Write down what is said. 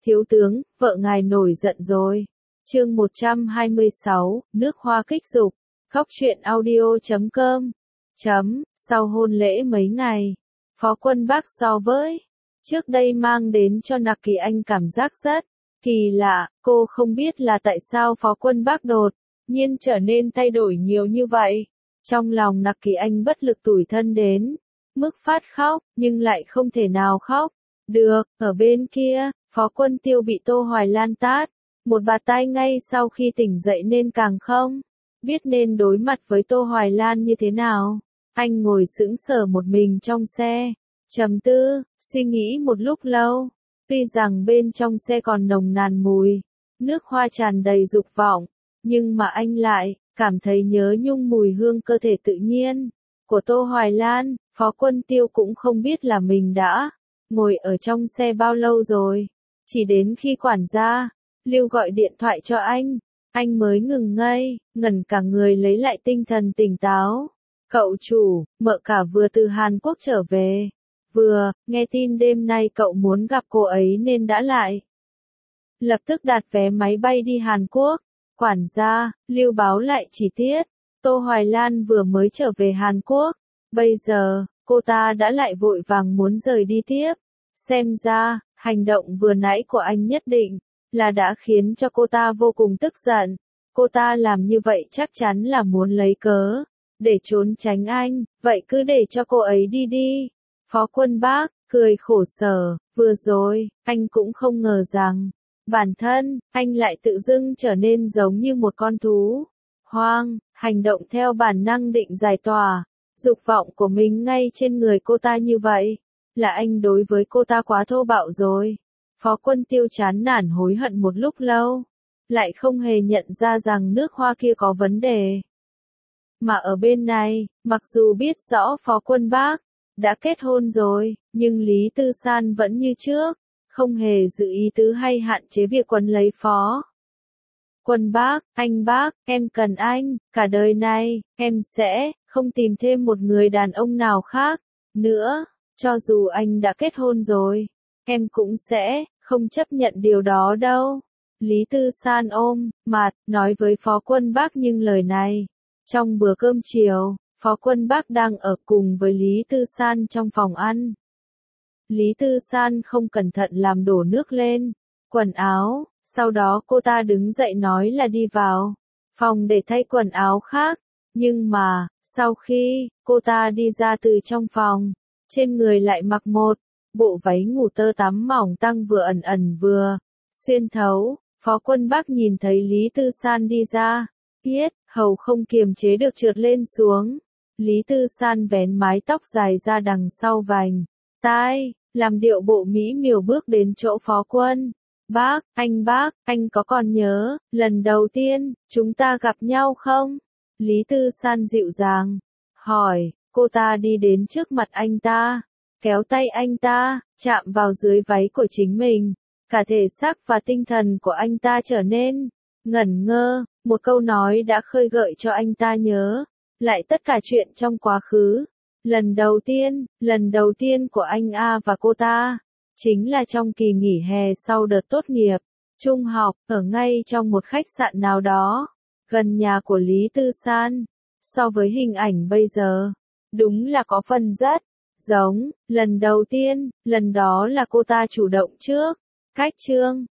Thiếu tướng, vợ ngài nổi giận rồi. Chương 126, nước hoa kích dục. Góc truyện audio.com. Sau hôn lễ mấy ngày, Phó Quân Bác so với trước đây mang đến cho Nặc Kỳ Anh cảm giác rất kỳ lạ. Cô không biết là tại sao Phó Quân Bác đột nhiên trở nên thay đổi nhiều như vậy. Trong lòng Nặc Kỳ Anh bất lực tủi thân đến mức phát khóc, nhưng lại không thể nào khóc được. Ở bên kia, Phó Quân Tiêu bị Tô Hoài Lan tát một bạt tai ngay sau khi tỉnh dậy nên càng không biết nên đối mặt với Tô Hoài Lan như thế nào. Anh ngồi sững sờ một mình trong xe, trầm tư, suy nghĩ một lúc lâu. Tuy rằng bên trong xe còn nồng nàn mùi nước hoa tràn đầy dục vọng, nhưng mà anh lại cảm thấy nhớ nhung mùi hương cơ thể tự nhiên của Tô Hoài Lan. Phó Quân Tiêu cũng không biết là mình đã ngồi ở trong xe bao lâu rồi. Chỉ đến khi quản gia Lưu gọi điện thoại cho anh mới ngừng ngây, ngẩn cả người lấy lại tinh thần tỉnh táo. Cậu chủ, mợ cả vừa từ Hàn Quốc trở về. Vừa nghe tin đêm nay cậu muốn gặp cô ấy nên đã lại lập tức đặt vé máy bay đi Hàn Quốc. Quản gia Lưu báo lại chi tiết. Tô Hoài Lan vừa mới trở về Hàn Quốc. Bây giờ, cô ta đã lại vội vàng muốn rời đi tiếp. Xem ra, hành động vừa nãy của anh nhất định là đã khiến cho cô ta vô cùng tức giận. Cô ta làm như vậy chắc chắn là muốn lấy cớ để trốn tránh anh, vậy cứ để cho cô ấy đi đi. Phó Quân Bác cười khổ sở, vừa rồi, anh cũng không ngờ rằng bản thân anh lại tự dưng trở nên giống như một con thú hoang, hành động theo bản năng định giải tỏa dục vọng của mình ngay trên người cô ta như vậy. Là anh đối với cô ta quá thô bạo rồi. Phó Quân Tiêu chán nản hối hận một lúc lâu, lại không hề nhận ra rằng nước hoa kia có vấn đề. Mà ở bên này, mặc dù biết rõ Phó Quân Bác đã kết hôn rồi, nhưng Lý Tư San vẫn như trước, không hề giữ ý tứ hay hạn chế việc quấn lấy Phó Quân Bác. Anh Bác, em cần anh, cả đời này, em sẽ không tìm thêm một người đàn ông nào khác nữa. Cho dù anh đã kết hôn rồi, em cũng sẽ không chấp nhận điều đó đâu. Lý Tư San ôm mặt nói với Phó Quân Bác nhưng lời này. Trong bữa cơm chiều, Phó Quân Bác đang ở cùng với Lý Tư San trong phòng ăn. Lý Tư San không cẩn thận làm đổ nước lên quần áo, sau đó cô ta đứng dậy nói là đi vào phòng để thay quần áo khác. Nhưng mà, sau khi cô ta đi ra từ trong phòng, trên người lại mặc một bộ váy ngủ tơ tắm mỏng tang vừa ẩn ẩn vừa xuyên thấu. Phó Quân Bác nhìn thấy Lý Tư San đi ra, yết hầu không kiềm chế được trượt lên xuống. Lý Tư San vén mái tóc dài ra đằng sau vành tai, làm điệu bộ mỹ miều bước đến chỗ Phó Quân Bác, anh có còn nhớ lần đầu tiên chúng ta gặp nhau không? Lý Tư San dịu dàng hỏi. Cô ta đi đến trước mặt anh ta, kéo tay anh ta, chạm vào dưới váy của chính mình. Cả thể xác và tinh thần của anh ta trở nên ngẩn ngơ. Một câu nói đã khơi gợi cho anh ta nhớ lại tất cả chuyện trong quá khứ. Lần đầu tiên của anh và cô ta, chính là trong kỳ nghỉ hè sau đợt tốt nghiệp trung học, ở ngay trong một khách sạn nào đó, gần nhà của Lý Tư San. So với hình ảnh bây giờ, đúng là có phần rất giống. Lần đầu tiên, lần đó là cô ta chủ động trước, cách chương